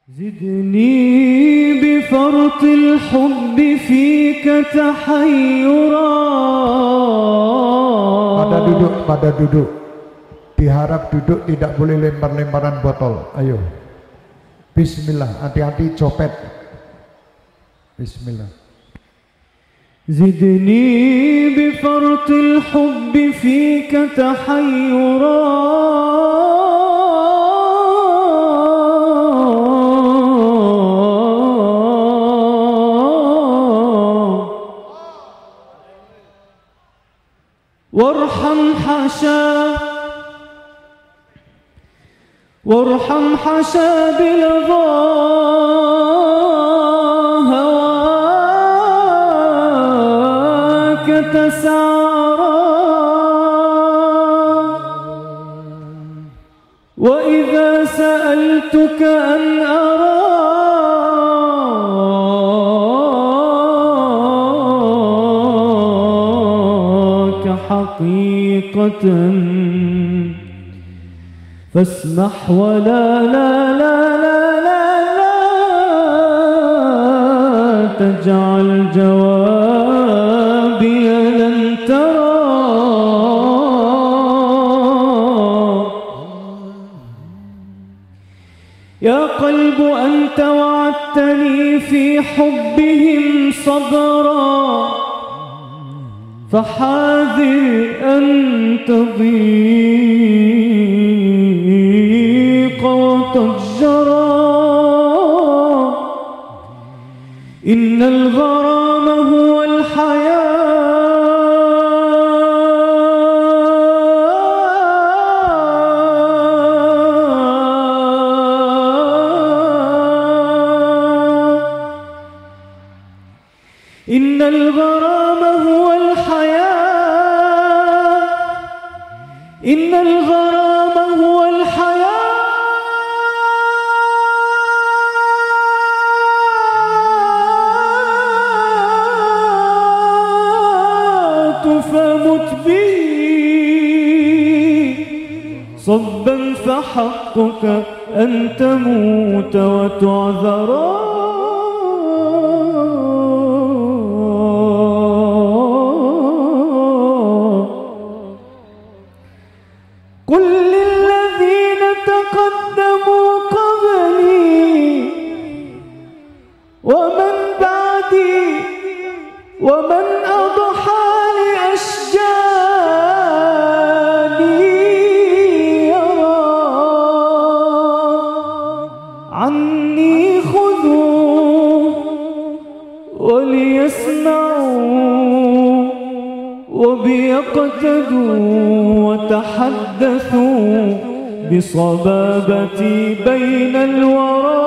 زدني بفرط الحب فيك تحيرا. Pada duduk. Diharap duduk, tidak boleh lempar-lemparan botol. Ayo. Bismillah, hati-hati copet. Bismillah. زدني بفرط الحب فيك تحيرا. وارحم حشا بلظى هواك تسعرا. وإذا سألتك أن أراك حقيقة فاسمح ولا لا لا لا لا لا تجعل جوابي لن ترى. يا قلب أنت وعدتني في حبهم صبرا فحاذر أن تضيق وتجرا. إن الغرام هو الحياة إن الغرام هو الحياة إن الغرام هو الحياة فمت به صبا فحقك أن تموت وتعذرا. قل للذين تقدموا قبلي ومن بعدي ومن أضحى لأشجاني يرى عني خذوه وليسمعوا وبيقتدوا وتحدثوا بصبابتي بين الورى.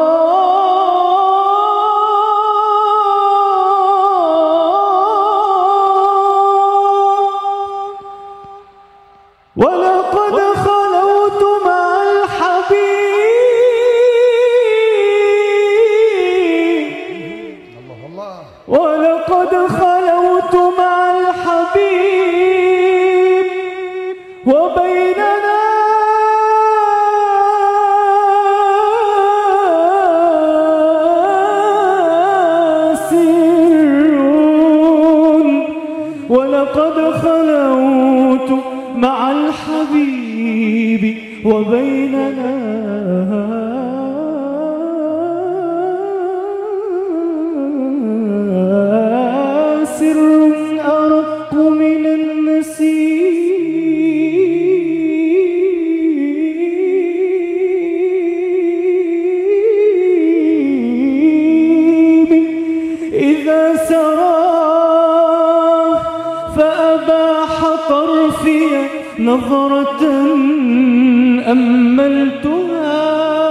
ولقد خلوت مع الحبيب ولقد خلوت مع الحبيب وبيننا سر. ولقد خلوت مع الحبيب وبيننا سر أرق من النسيم إذا سرى فأباح طرفي نظرة أملتها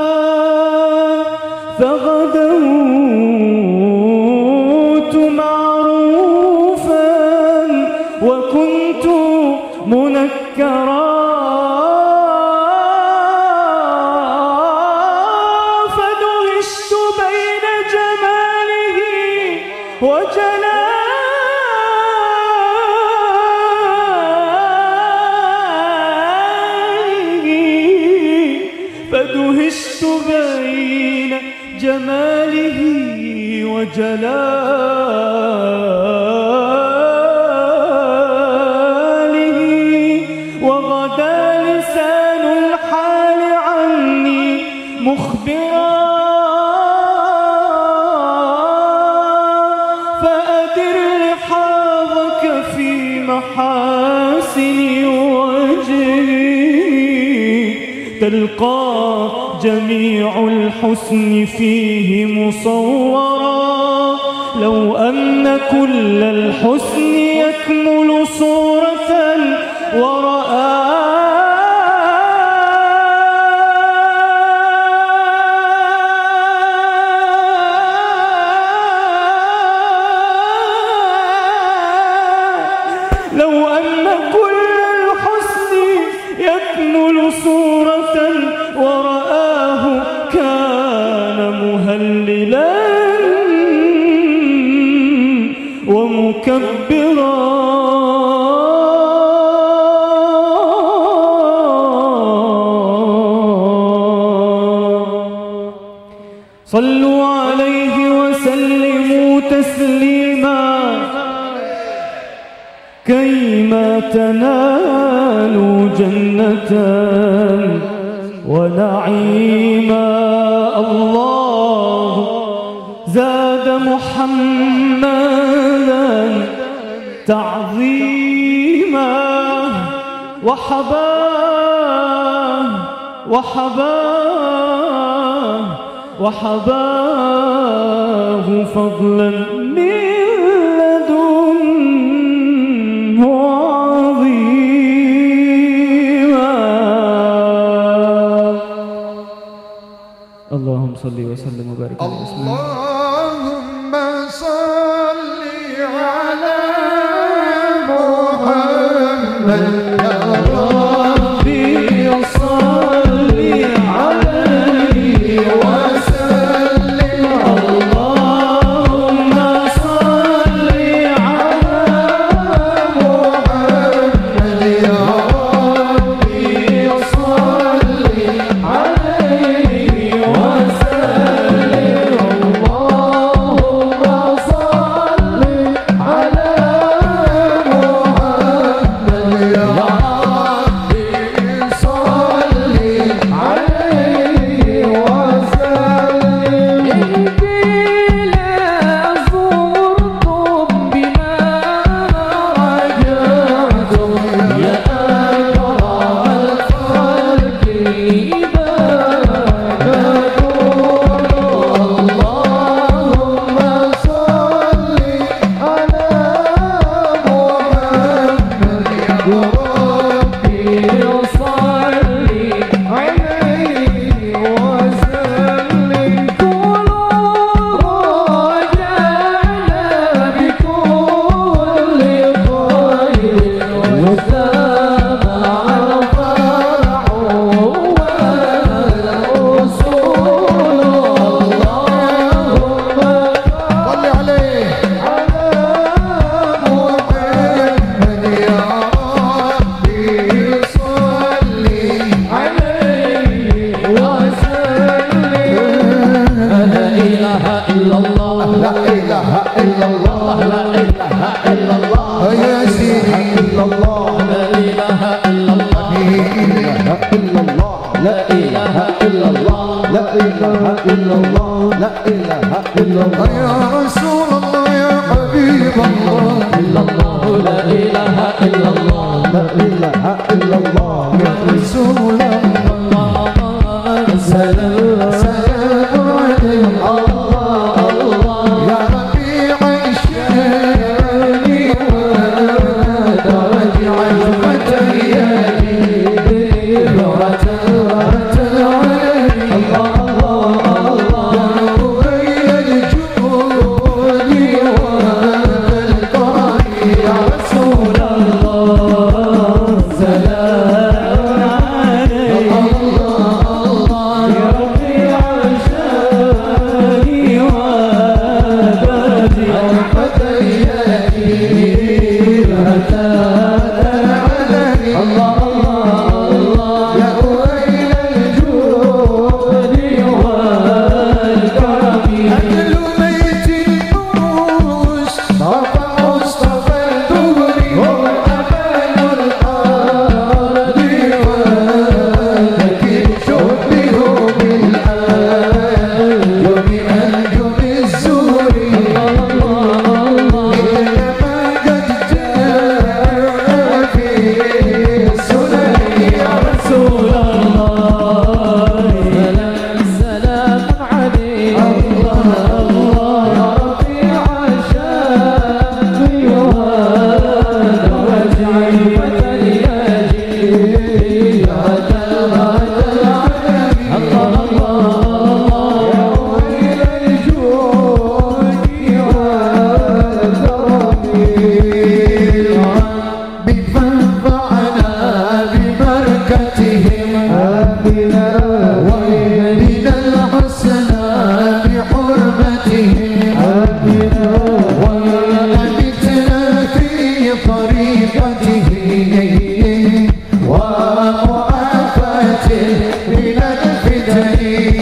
فغدوت معروفا وكنت منكرا. فدهشت بين جماله وجلاله فدهشت بين جماله وجلاله، وغدا لسان الحال عني مخبرا، فأدر رحابك في محاسن وجهي، تلقى جميع الحسن فيه مصورا. لو أن كل الحسن يكمل صورة لو أن كل الحسن يكمل صورة ورآه كان مهللا ومكبرا. صلوا عليه وسلموا تسليما كيما تنالوا جنة ونعيما. الله زاد محمدا تعظيما، وحباه فضلا من لدنه عظيما. اللهم صل وسلم وبارك على اللهم صل على محمد يا ربي صل عليه وسلم. اللهم صل على محمد يا ربي صل عليه وسلم. اللهم صل على محمد يا ربي صل عليه وسلم. بلا زرتم بما رجعتم يا أكرم الخلق اللهم صل على محمد يا ربي صل عليه وسلم. كلوا رجعنا بكل خير وسامع الفرح والأصول. اللهم صل عليه على محمد يا ربي صل عليه وسلم. لا إله إلا الله، لا إله إلا الله، لا إله إلا الله يا سيدي إلا الله، لا إله إلا الله، لا إله إلا الله، لا إله إلا الله، لا إله إلا الله يا رسول الله يا حبيب الله. إلا الله لا إله إلا الله، لا إله إلا الله يا رسول الله. سلام سلام عليك الله الله يا ربيع الشام ودرج عزمة يدي برة عليك الله الله يا ربيع الجود والكرم يا رسول الله. سلام عليك وأبتنا في طريقته ومعافاته من الفتن.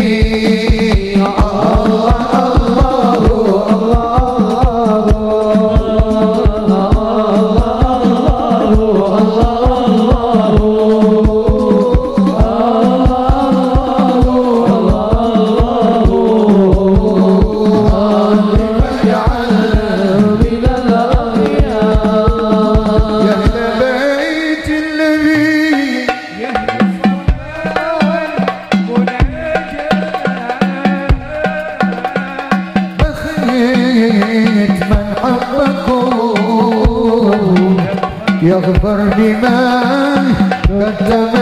يغفر لمن قدم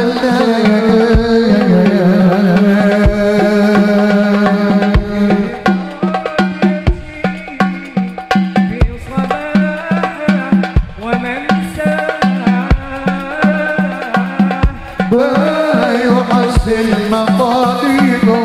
ويحسن مطالبه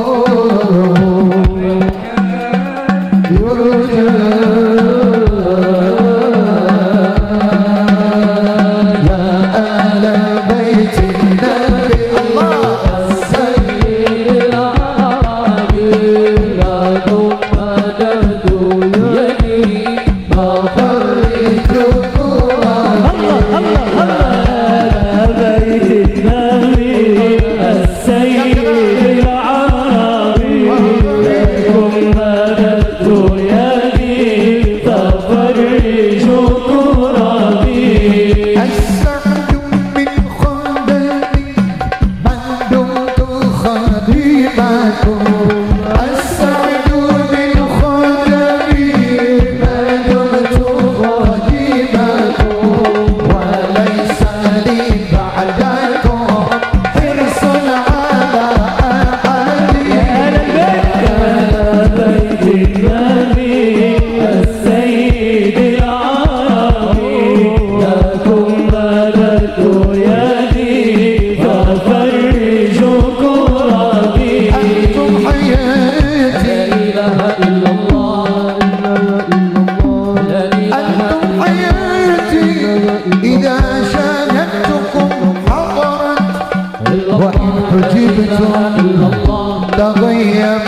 تغيب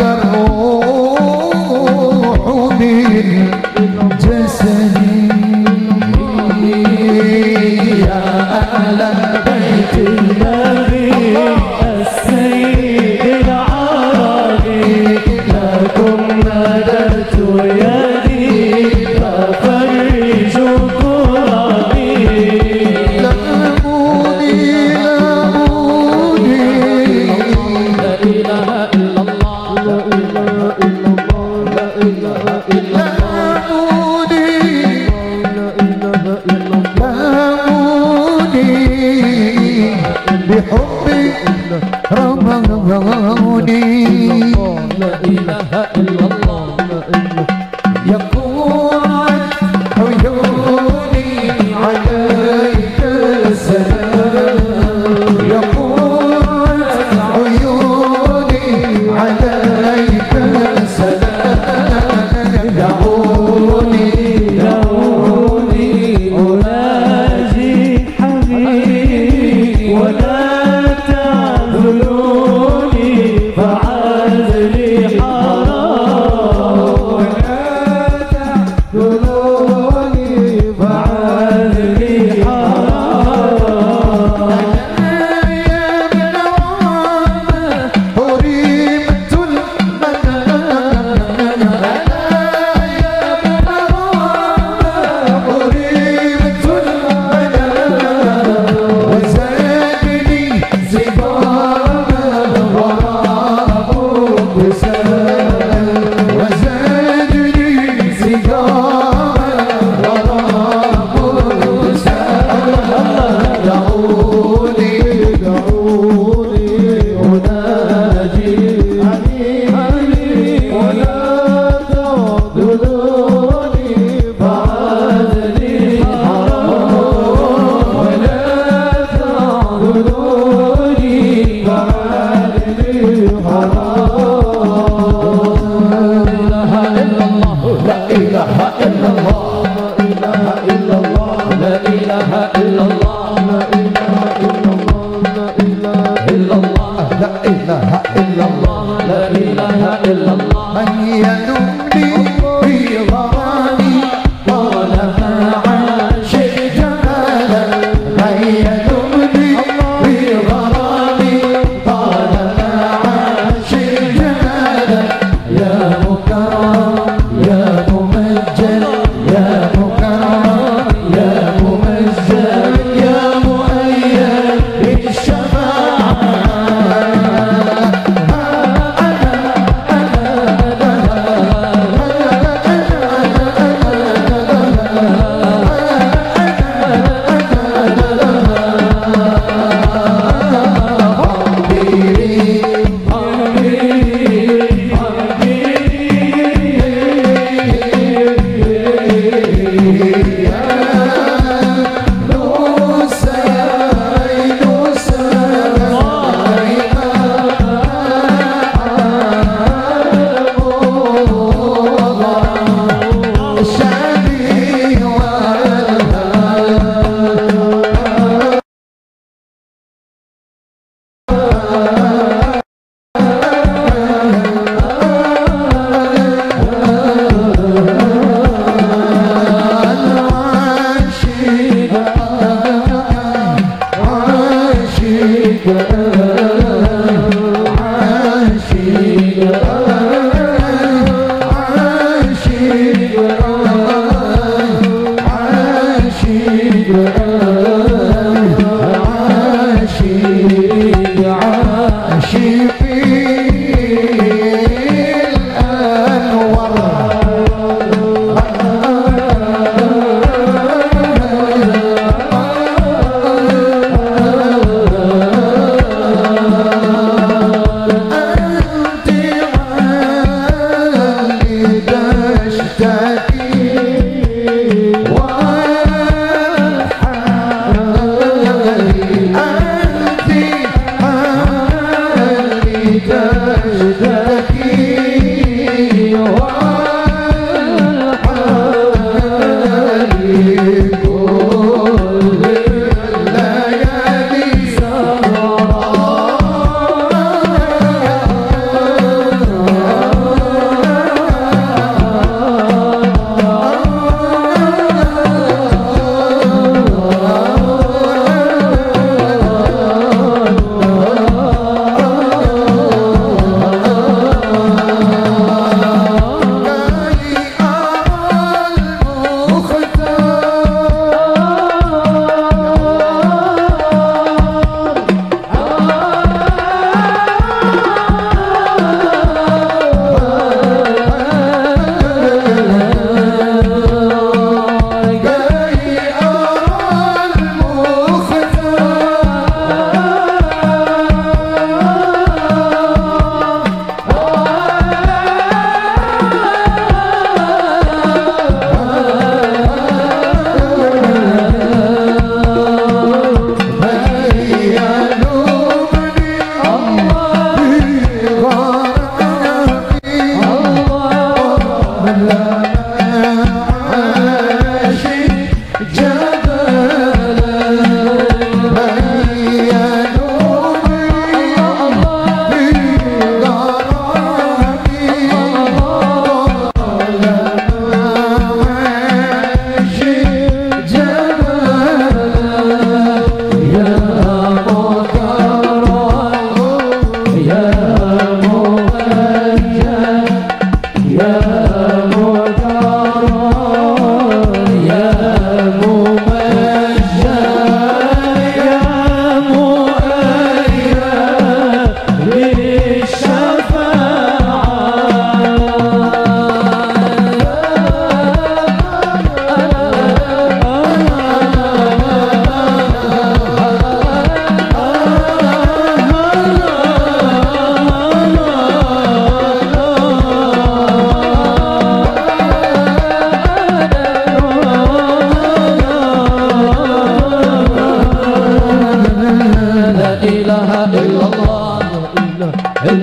الروح من جسدي. يا أهل بيت النبي السيد العربي لكم مددت يدي ففرجوا كربي. بحبك رموني لا إله إلا الله. يقول عيوني عليك السلام. يقول عيوني عليك السلام. دعوني أناجي حبيبي ولا تعذلوني فعزلي حرام. إله إلا الله من يلومني في غرامي طالما عاش جمالا من يلومني في غرامي طالما عاش جمالا يا مكرم يا ممجد يا مكرم يا ممجد يا مؤيد بالشفاعة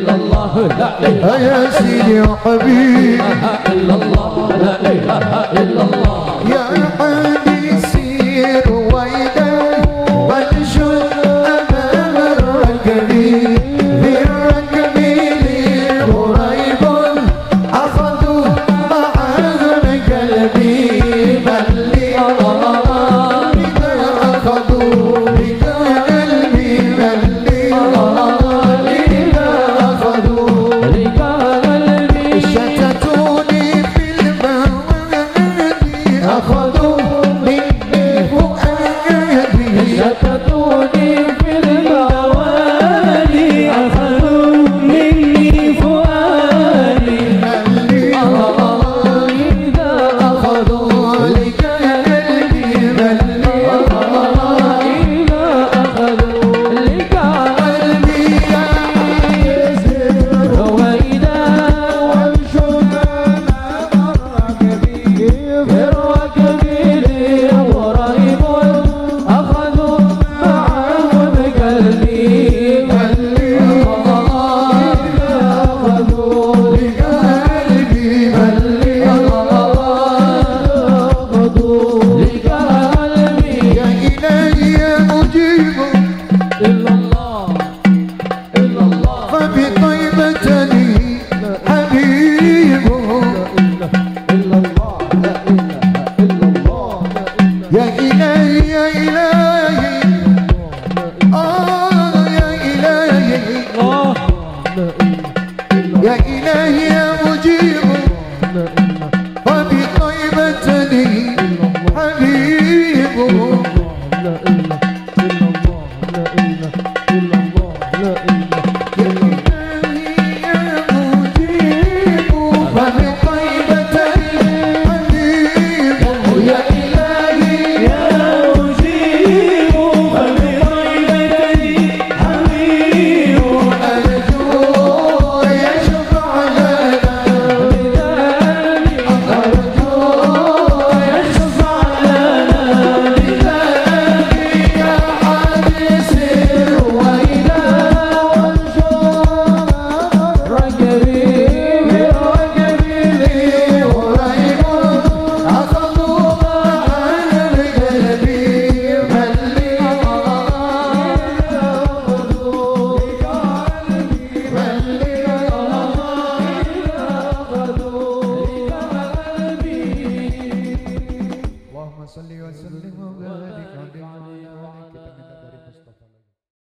يا سيدي يا حبيبي لا إله إلا الله لا إله إلا